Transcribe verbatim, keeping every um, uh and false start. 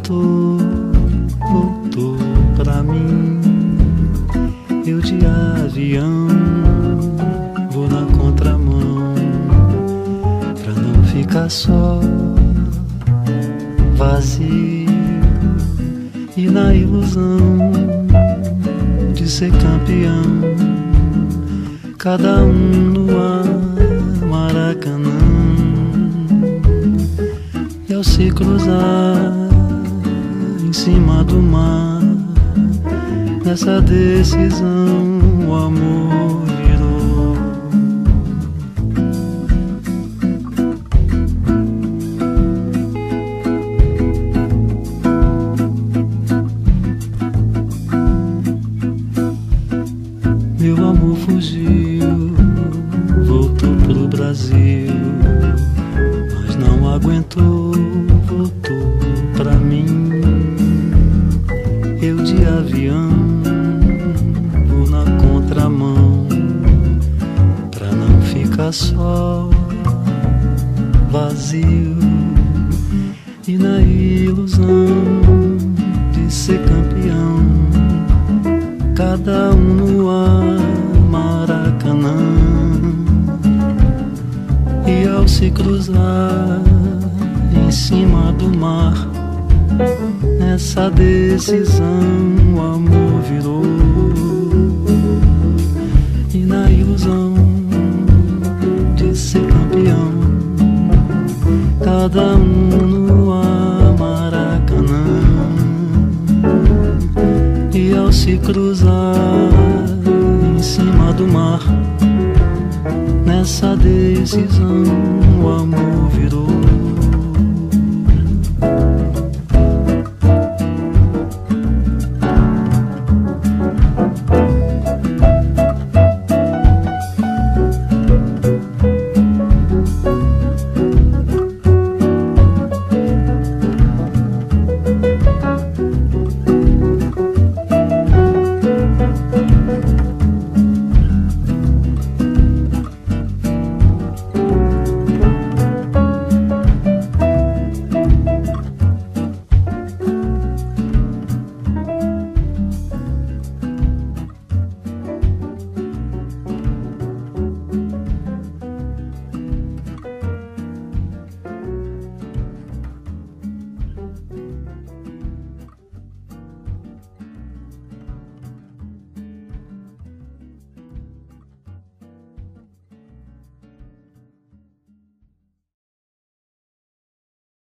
voltou, voltou pra mim. Eu de avião vou na contramão pra não ficar só, vazio e na ilusão de ser campeão. Cada um no ar, Maracanã, e ao se cruzar em cima do mar, nessa decisão o amor virou. Meu amor fugiu, voltou pro Brasil, mas não aguentou, voltou pra mim. Eu de avião vou na contramão pra não ficar só, vazio e na ilusão de ser campeão. Cada um no ar, Maracanã, e ao se cruzar em cima do mar, nessa decisão o amor virou. E na ilusão de ser campeão, cada um no ar, Maracanã, e ao se cruzar em cima do mar, nessa decisão o amor